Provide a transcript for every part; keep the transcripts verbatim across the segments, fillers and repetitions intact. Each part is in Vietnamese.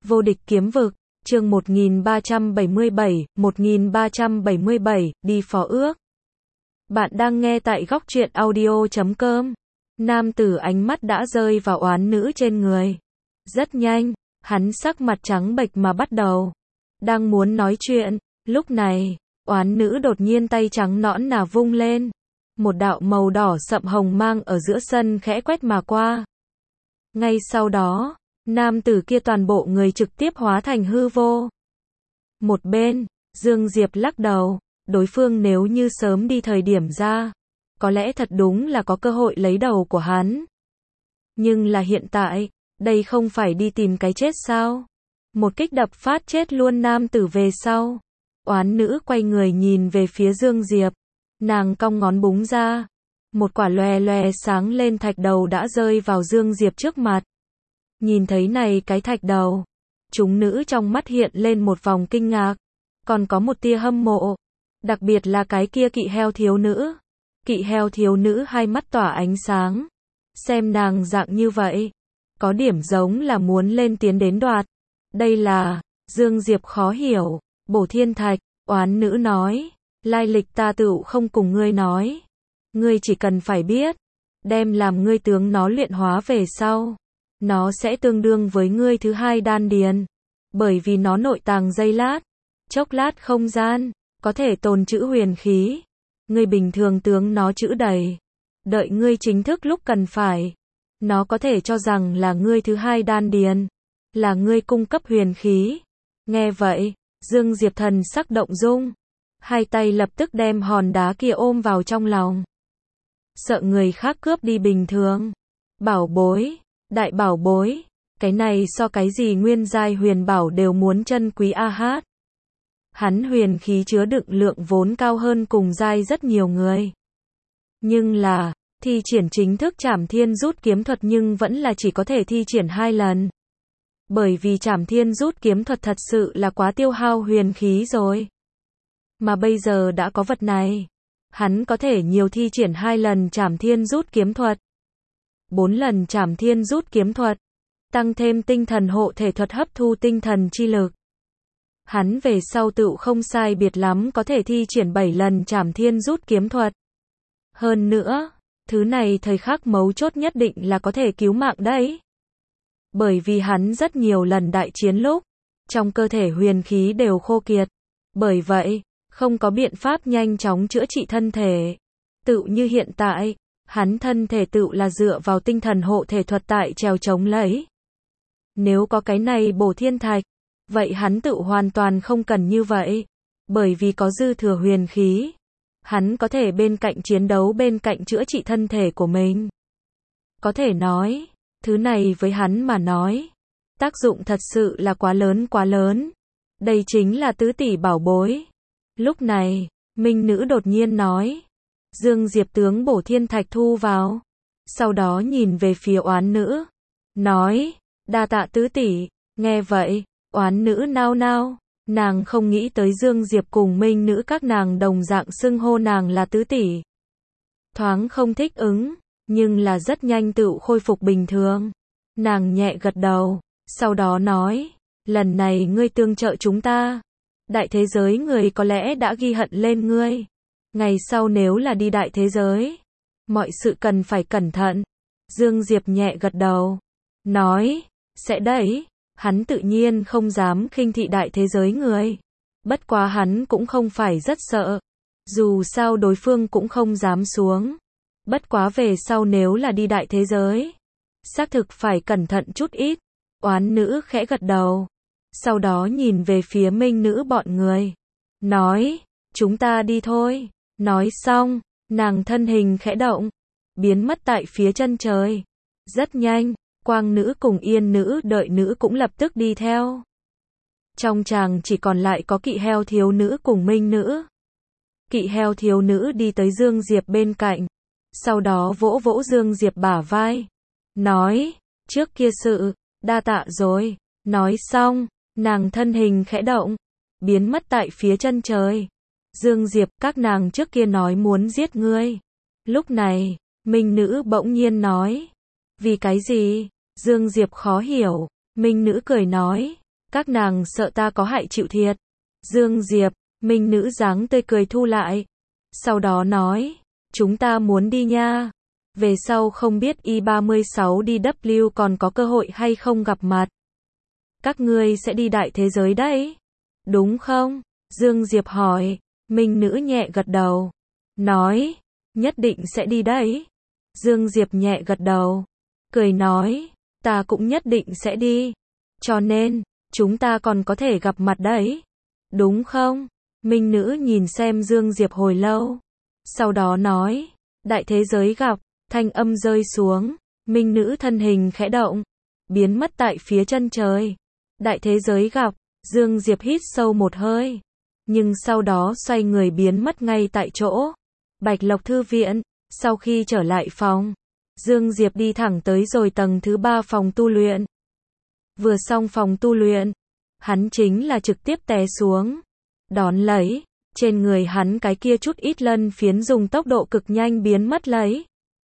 Vô địch kiếm vực, chương một nghìn ba trăm bảy mươi bảy, một nghìn ba trăm bảy mươi bảy, đi phó ước. Bạn đang nghe tại góc truyện audio chấm com. Nam tử ánh mắt đã rơi vào oán nữ trên người. Rất nhanh, hắn sắc mặt trắng bệch mà bắt đầu. Đang muốn nói chuyện, lúc này, oán nữ đột nhiên tay trắng nõn nà vung lên. Một đạo màu đỏ sậm hồng mang ở giữa sân khẽ quét mà qua. Ngay sau đó, nam tử kia toàn bộ người trực tiếp hóa thành hư vô. Một bên, Dương Diệp lắc đầu, đối phương nếu như sớm đi thời điểm ra, có lẽ thật đúng là có cơ hội lấy đầu của hắn. Nhưng là hiện tại, đây không phải đi tìm cái chết sao? Một kích đập phát chết luôn nam tử về sau. Oán nữ quay người nhìn về phía Dương Diệp, nàng cong ngón búng ra, một quả lòe lòe sáng lên thạch đầu đã rơi vào Dương Diệp trước mặt. Nhìn thấy này cái thạch đầu, chúng nữ trong mắt hiện lên một vòng kinh ngạc, còn có một tia hâm mộ, đặc biệt là cái kia kỵ heo thiếu nữ. Kỵ heo thiếu nữ hai mắt tỏa ánh sáng, xem nàng dạng như vậy, có điểm giống là muốn lên tiến đến đoạt. Đây là, Dương Diệp khó hiểu, bổ thiên thạch, oán nữ nói, lai lịch ta tựu không cùng ngươi nói. Ngươi chỉ cần phải biết, đem làm ngươi tướng nó luyện hóa về sau, nó sẽ tương đương với ngươi thứ hai đan điền, bởi vì nó nội tàng giây lát, chốc lát không gian, có thể tồn trữ huyền khí. Ngươi bình thường tướng nó trữ đầy, đợi ngươi chính thức lúc cần phải, nó có thể cho rằng là ngươi thứ hai đan điền, là ngươi cung cấp huyền khí. Nghe vậy, Dương Diệp thần sắc động dung, hai tay lập tức đem hòn đá kia ôm vào trong lòng. Sợ người khác cướp đi bình thường. Bảo bối, đại bảo bối, cái này so cái gì nguyên giai huyền bảo đều muốn chân quý a hát. Hắn huyền khí chứa đựng lượng vốn cao hơn cùng giai rất nhiều người. Nhưng là, thi triển chính thức Trảm Thiên rút kiếm thuật nhưng vẫn là chỉ có thể thi triển hai lần. Bởi vì Trảm Thiên rút kiếm thuật thật sự là quá tiêu hao huyền khí rồi. Mà bây giờ đã có vật này, hắn có thể nhiều thi triển hai lần Trảm Thiên rút kiếm thuật, bốn lần Trảm Thiên rút kiếm thuật, tăng thêm tinh thần hộ thể thuật hấp thu tinh thần chi lực. Hắn về sau tựu không sai biệt lắm có thể thi triển bảy lần Trảm Thiên rút kiếm thuật. Hơn nữa, thứ này thời khắc mấu chốt nhất định là có thể cứu mạng đấy. Bởi vì hắn rất nhiều lần đại chiến lúc, trong cơ thể huyền khí đều khô kiệt. Bởi vậy, không có biện pháp nhanh chóng chữa trị thân thể. Tựu như hiện tại, hắn thân thể tựu là dựa vào tinh thần hộ thể thuật tại trèo chống lấy. Nếu có cái này bổ thiên thạch, vậy hắn tựu hoàn toàn không cần như vậy. Bởi vì có dư thừa huyền khí, hắn có thể bên cạnh chiến đấu bên cạnh chữa trị thân thể của mình. Có thể nói, thứ này với hắn mà nói, tác dụng thật sự là quá lớn quá lớn. Đây chính là tứ tỷ bảo bối. Lúc này, minh nữ đột nhiên nói. Dương Diệp tướng bổ thiên thạch thu vào, sau đó nhìn về phía oán nữ, nói, đa tạ tứ tỷ. Nghe vậy, oán nữ nao nao, nàng không nghĩ tới Dương Diệp cùng minh nữ các nàng đồng dạng xưng hô nàng là tứ tỷ. Thoáng không thích ứng, nhưng là rất nhanh tựu khôi phục bình thường. Nàng nhẹ gật đầu, sau đó nói, lần này ngươi tương trợ chúng ta, đại thế giới người có lẽ đã ghi hận lên ngươi. Ngày sau nếu là đi đại thế giới, mọi sự cần phải cẩn thận. Dương Diệp nhẹ gật đầu, nói, sẽ đấy. Hắn tự nhiên không dám khinh thị đại thế giới người. Bất quá hắn cũng không phải rất sợ. Dù sao đối phương cũng không dám xuống. Bất quá về sau nếu là đi đại thế giới, xác thực phải cẩn thận chút ít. Oán nữ khẽ gật đầu, sau đó nhìn về phía minh nữ bọn người, nói, chúng ta đi thôi. Nói xong, nàng thân hình khẽ động, biến mất tại phía chân trời. Rất nhanh, quang nữ cùng yên nữ đợi nữ cũng lập tức đi theo. Trong tràng chỉ còn lại có kỵ heo thiếu nữ cùng minh nữ. Kỵ heo thiếu nữ đi tới Dương Diệp bên cạnh, sau đó vỗ vỗ Dương Diệp bả vai, nói, trước kia sự, đa tạ rồi. Nói xong, nàng thân hình khẽ động, biến mất tại phía chân trời. Dương Diệp, các nàng trước kia nói muốn giết ngươi. Lúc này, minh nữ bỗng nhiên nói, vì cái gì? Dương Diệp khó hiểu. Minh nữ cười nói, Các nàng sợ ta có hại chịu thiệt. Dương Diệp, Minh Nữ dáng tươi cười thu lại. Sau đó nói, chúng ta muốn đi nha. Về sau không biết i ba sáu D W còn có cơ hội hay không gặp mặt. Các ngươi sẽ đi đại thế giới đấy. Đúng không? Dương Diệp hỏi. Minh Nữ nhẹ gật đầu. Nói, nhất định sẽ đi đấy. Dương Diệp nhẹ gật đầu. Cười nói, ta cũng nhất định sẽ đi. Cho nên, chúng ta còn có thể gặp mặt đấy. Đúng không? Minh Nữ nhìn xem Dương Diệp hồi lâu. Sau đó nói, đại thế giới gặp, thanh âm rơi xuống. Minh Nữ thân hình khẽ động, biến mất tại phía chân trời. Đại thế giới gặp, Dương Diệp hít sâu một hơi. Nhưng sau đó xoay người biến mất ngay tại chỗ. Bạch Lộc Thư viện, sau khi trở lại phòng, Dương Diệp đi thẳng tới rồi tầng thứ ba phòng tu luyện. Vừa xong phòng tu luyện, hắn chính là trực tiếp té xuống. Đón lấy, trên người hắn cái kia chút ít lân phiến dùng tốc độ cực nhanh biến mất lấy.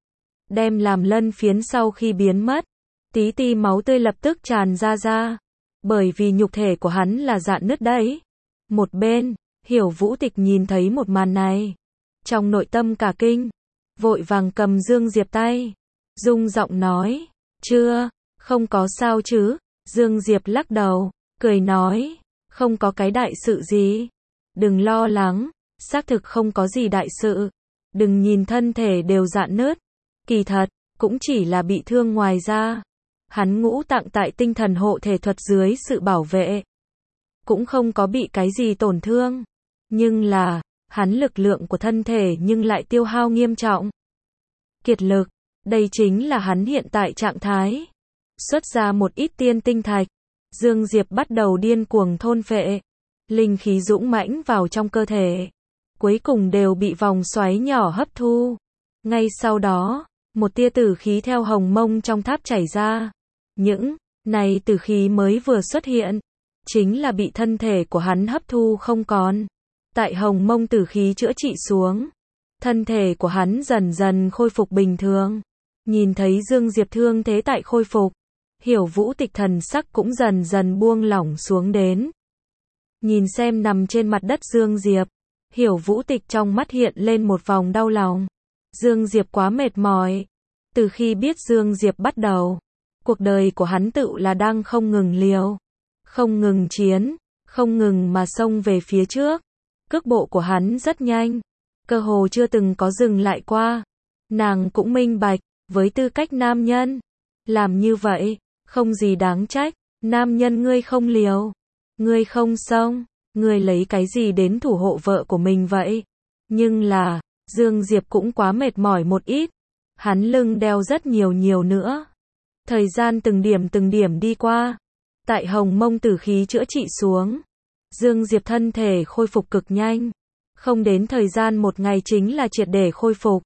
Đem làm lân phiến sau khi biến mất, tí ti máu tươi lập tức tràn ra ra. Bởi vì nhục thể của hắn là rạn nứt đấy. Một bên, Hiểu Vũ Tịch nhìn thấy một màn này. Trong nội tâm cả kinh, vội vàng cầm Dương Diệp tay. Rung giọng nói, chưa, không có sao chứ. Dương Diệp lắc đầu, cười nói, không có cái đại sự gì. Đừng lo lắng, xác thực không có gì đại sự. Đừng nhìn thân thể đều rạn nứt. Kỳ thật, cũng chỉ là bị thương ngoài da. Hắn ngũ tạng tại tinh thần hộ thể thuật dưới sự bảo vệ. Cũng không có bị cái gì tổn thương. Nhưng là, hắn lực lượng của thân thể nhưng lại tiêu hao nghiêm trọng. Kiệt lực, đây chính là hắn hiện tại trạng thái. Xuất ra một ít tiên tinh thạch. Dương Diệp bắt đầu điên cuồng thôn phệ. Linh khí dũng mãnh vào trong cơ thể. Cuối cùng đều bị vòng xoáy nhỏ hấp thu. Ngay sau đó, một tia tử khí theo hồng mông trong tháp chảy ra. Những này tử khí mới vừa xuất hiện, chính là bị thân thể của hắn hấp thu không còn. Tại hồng mông tử khí chữa trị xuống, thân thể của hắn dần dần khôi phục bình thường. Nhìn thấy Dương Diệp thương thế tại khôi phục, Hiểu Vũ Tịch thần sắc cũng dần dần buông lỏng xuống đến. Nhìn xem nằm trên mặt đất Dương Diệp, Hiểu Vũ Tịch trong mắt hiện lên một vòng đau lòng. Dương Diệp quá mệt mỏi. Từ khi biết Dương Diệp bắt đầu, cuộc đời của hắn tự là đang không ngừng liều, không ngừng chiến, không ngừng mà xông về phía trước. Cước bộ của hắn rất nhanh, cơ hồ chưa từng có dừng lại qua. Nàng cũng minh bạch, với tư cách nam nhân, làm như vậy, không gì đáng trách. Nam nhân ngươi không liều, ngươi không xông, ngươi lấy cái gì đến thủ hộ vợ của mình vậy? Nhưng là, Dương Diệp cũng quá mệt mỏi một ít. Hắn lưng đeo rất nhiều nhiều nữa. Thời gian từng điểm từng điểm đi qua. Tại hồng mông tử khí chữa trị xuống, Dương Diệp thân thể khôi phục cực nhanh. Không đến thời gian một ngày chính là triệt để khôi phục.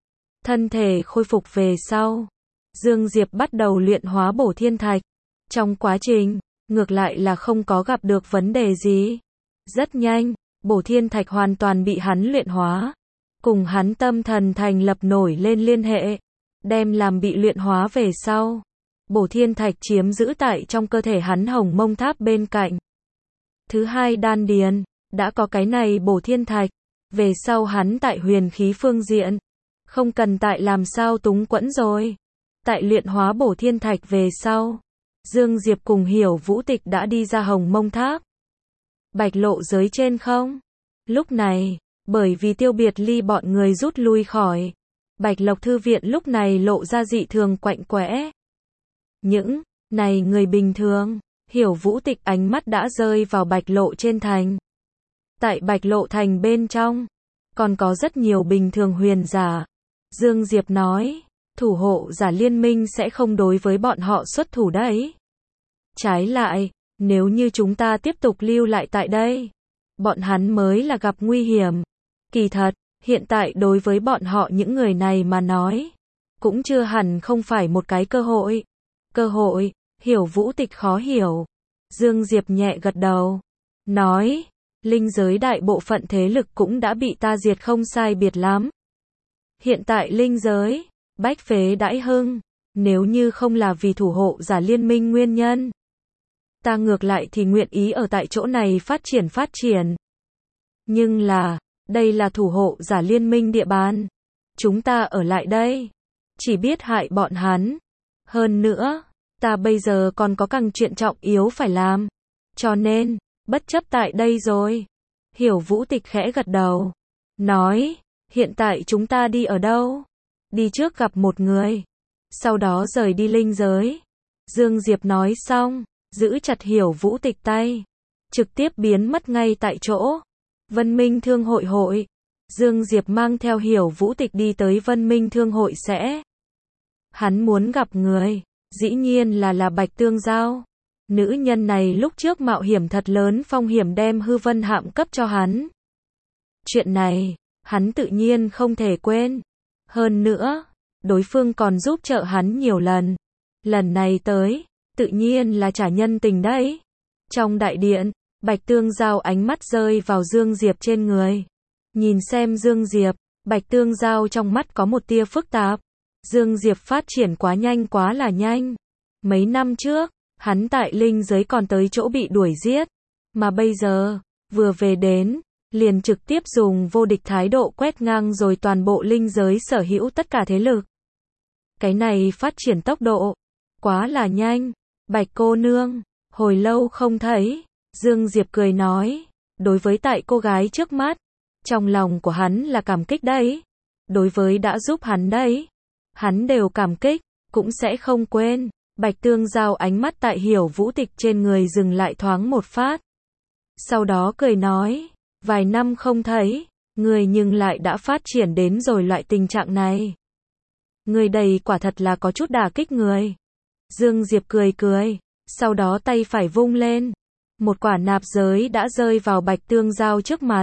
Thân thể khôi phục về sau, Dương Diệp bắt đầu luyện hóa bổ thiên thạch. Trong quá trình, ngược lại là không có gặp được vấn đề gì. Rất nhanh, bổ thiên thạch hoàn toàn bị hắn luyện hóa. Cùng hắn tâm thần thành lập nổi lên liên hệ. Đem làm bị luyện hóa về sau. Bổ thiên thạch chiếm giữ tại trong cơ thể hắn hồng mông tháp bên cạnh. Thứ hai đan điền, đã có cái này bổ thiên thạch. Về sau hắn tại huyền khí phương diện, không cần tại làm sao túng quẫn rồi. Tại luyện hóa bổ thiên thạch về sau, Dương Diệp cùng Hiểu Vũ Tịch đã đi ra hồng mông tháp. Bạch lộ giới trên không? Lúc này, bởi vì Tiêu Biệt Ly bọn người rút lui khỏi, Bạch Lộc Thư viện lúc này lộ ra dị thường quạnh quẽ. Những này người bình thường, Hiểu Vũ Tịch ánh mắt đã rơi vào Bạch lộ trên thành. Tại Bạch lộ thành bên trong, còn có rất nhiều bình thường huyền giả. Dương Diệp nói, thủ hộ giả liên minh sẽ không đối với bọn họ xuất thủ đấy. Trái lại, nếu như chúng ta tiếp tục lưu lại tại đây, bọn hắn mới là gặp nguy hiểm. Kỳ thật, hiện tại đối với bọn họ những người này mà nói, cũng chưa hẳn không phải một cái cơ hội. Cơ hội, Hiểu Vũ Tịch khó hiểu. Dương Diệp nhẹ gật đầu, nói, linh giới đại bộ phận thế lực cũng đã bị ta diệt không sai biệt lắm. Hiện tại linh giới, bách phế đãi hưng, nếu như không là vì thủ hộ giả liên minh nguyên nhân, ta ngược lại thì nguyện ý ở tại chỗ này phát triển phát triển. Nhưng là, đây là thủ hộ giả liên minh địa bàn. Chúng ta ở lại đây, chỉ biết hại bọn hắn. Hơn nữa, ta bây giờ còn có càng chuyện trọng yếu phải làm. Cho nên, bất chấp tại đây rồi. Hiểu Vũ Tịch khẽ gật đầu. Nói, hiện tại chúng ta đi ở đâu? Đi trước gặp một người. Sau đó rời đi linh giới. Dương Diệp nói xong, giữ chặt Hiểu Vũ Tịch tay. Trực tiếp biến mất ngay tại chỗ. Vân Minh Thương hội hội. Dương Diệp mang theo Hiểu Vũ Tịch đi tới Vân Minh Thương hội sẽ. Hắn muốn gặp người. Dĩ nhiên là là Bạch Tương Giao. Nữ nhân này lúc trước mạo hiểm thật lớn phong hiểm đem hư vân hạm cấp cho hắn. Chuyện này, hắn tự nhiên không thể quên. Hơn nữa, đối phương còn giúp trợ hắn nhiều lần. Lần này tới, tự nhiên là trả nhân tình đấy. Trong đại điện, Bạch Tương Giao ánh mắt rơi vào Dương Diệp trên người. Nhìn xem Dương Diệp, Bạch Tương Giao trong mắt có một tia phức tạp. Dương Diệp phát triển quá nhanh quá là nhanh. Mấy năm trước, hắn tại linh giới còn tới chỗ bị đuổi giết. Mà bây giờ, vừa về đến, liền trực tiếp dùng vô địch thái độ quét ngang rồi toàn bộ linh giới sở hữu tất cả thế lực. Cái này phát triển tốc độ, quá là nhanh. Bạch cô nương, hồi lâu không thấy. Dương Diệp cười nói, đối với tại cô gái trước mắt, trong lòng của hắn là cảm kích đấy. Đối với đã giúp hắn đấy, hắn đều cảm kích, cũng sẽ không quên. Bạch Tương Giao ánh mắt tại Hiểu Vũ Tịch trên người dừng lại thoáng một phát. Sau đó cười nói, vài năm không thấy, người nhưng lại đã phát triển đến rồi loại tình trạng này. Người đầy quả thật là có chút đả kích người. Dương Diệp cười cười, sau đó tay phải vung lên. Một quả nạp giới đã rơi vào Bạch Tương Giao trước mặt.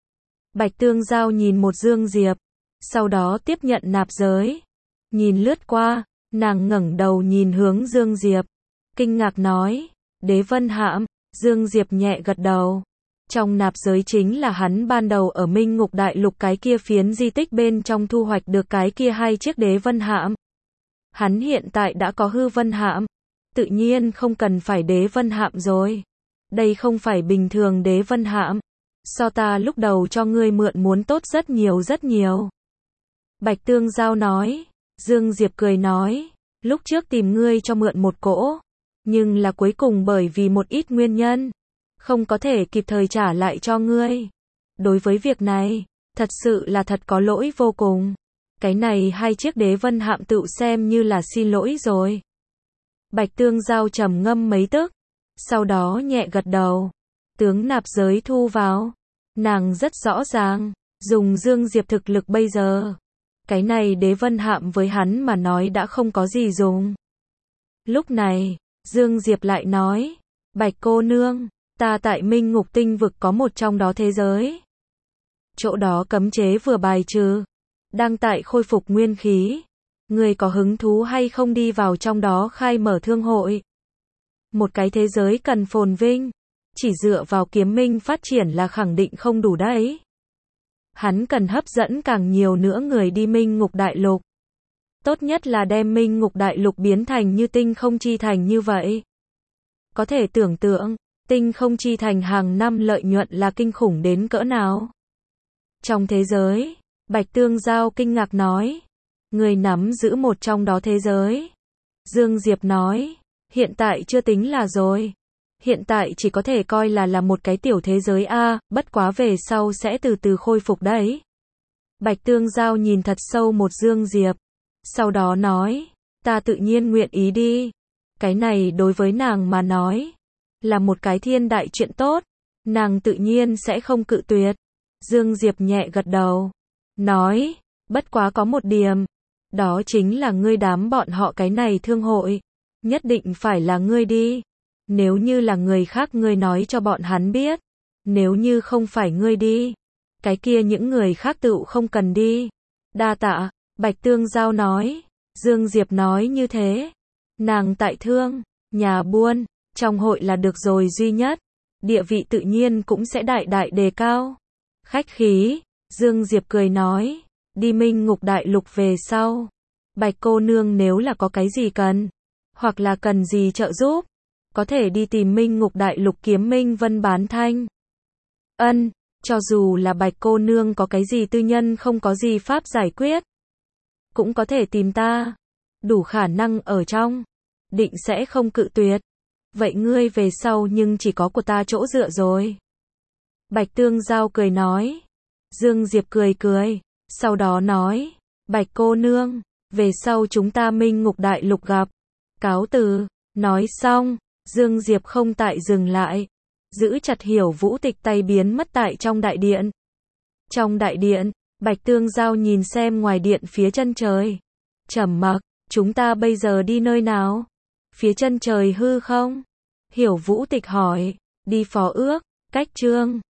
Bạch Tương Giao nhìn một Dương Diệp, sau đó tiếp nhận nạp giới. Nhìn lướt qua, nàng ngẩng đầu nhìn hướng Dương Diệp. Kinh ngạc nói, Đế Vân Hạm. Dương Diệp nhẹ gật đầu. Trong nạp giới chính là hắn ban đầu ở Minh Ngục Đại Lục cái kia phiến di tích bên trong thu hoạch được cái kia hai chiếc Đế Vân Hạm. Hắn hiện tại đã có hư vân hạm. Tự nhiên không cần phải Đế Vân Hạm rồi. Đây không phải bình thường Đế Vân Hạm. So ta lúc đầu cho ngươi mượn muốn tốt rất nhiều rất nhiều. Bạch Tương Giao nói. Dương Diệp cười nói, lúc trước tìm ngươi cho mượn một cỗ, nhưng là cuối cùng bởi vì một ít nguyên nhân, không có thể kịp thời trả lại cho ngươi. Đối với việc này, thật sự là thật có lỗi vô cùng. Cái này hai chiếc Đế Vân Hạm tự xem như là xin lỗi rồi. Bạch Tương Giao trầm ngâm mấy tức, sau đó nhẹ gật đầu. Tướng nạp giới thu vào. Nàng rất rõ ràng, dùng Dương Diệp thực lực bây giờ. Cái này Đế Vân Hạm với hắn mà nói đã không có gì dùng. Lúc này, Dương Diệp lại nói, Bạch cô nương, ta tại Minh Ngục Tinh vực có một trong đó thế giới. Chỗ đó cấm chế vừa bài trừ, đang tại khôi phục nguyên khí. Người có hứng thú hay không đi vào trong đó khai mở thương hội? Một cái thế giới cần phồn vinh, chỉ dựa vào kiếm minh phát triển là khẳng định không đủ đấy. Hắn cần hấp dẫn càng nhiều nữa người đi Minh Ngục Đại Lục. Tốt nhất là đem Minh Ngục Đại Lục biến thành như Tinh Không Chi Thành như vậy. Có thể tưởng tượng, Tinh Không Chi Thành hàng năm lợi nhuận là kinh khủng đến cỡ nào. Trong thế giới, Bạch Tương Giao kinh ngạc nói, người nắm giữ một trong đó thế giới. Dương Diệp nói, hiện tại chưa tính là rồi. Hiện tại chỉ có thể coi là là một cái tiểu thế giới a, bất quá về sau sẽ từ từ khôi phục đấy. Bạch Tương Giao nhìn thật sâu một Dương Diệp, sau đó nói, ta tự nhiên nguyện ý đi. Cái này đối với nàng mà nói, là một cái thiên đại chuyện tốt, nàng tự nhiên sẽ không cự tuyệt. Dương Diệp nhẹ gật đầu, nói, bất quá có một điểm, đó chính là ngươi đám bọn họ cái này thương hội, nhất định phải là ngươi đi. Nếu như là người khác ngươi nói cho bọn hắn biết, nếu như không phải ngươi đi, cái kia những người khác tự không cần đi. Đa tạ, Bạch Tương Giao nói. Dương Diệp nói như thế, nàng tại thương, nhà buôn, trong hội là được rồi duy nhất, địa vị tự nhiên cũng sẽ đại đại đề cao. Khách khí, Dương Diệp cười nói, đi Minh Ngục Đại Lục về sau, Bạch cô nương nếu là có cái gì cần, hoặc là cần gì trợ giúp, có thể đi tìm Minh Ngục Đại Lục kiếm Minh Vân bán thanh. Ân, cho dù là Bạch cô nương có cái gì tư nhân không có gì pháp giải quyết, cũng có thể tìm ta, đủ khả năng ở trong, định sẽ không cự tuyệt. Vậy ngươi về sau nhưng chỉ có của ta chỗ dựa rồi. Bạch Tương Giao cười nói. Dương Diệp cười cười, sau đó nói, Bạch cô nương, về sau chúng ta Minh Ngục Đại Lục gặp. Cáo từ, nói xong, Dương Diệp không tại dừng lại, giữ chặt Hiểu Vũ Tịch tay biến mất tại trong đại điện. Trong đại điện, Bạch Tương Giao nhìn xem ngoài điện phía chân trời. Trầm mặc, chúng ta bây giờ đi nơi nào? Phía chân trời hư không? Hiểu Vũ Tịch hỏi, đi Phó Ước, cách Trương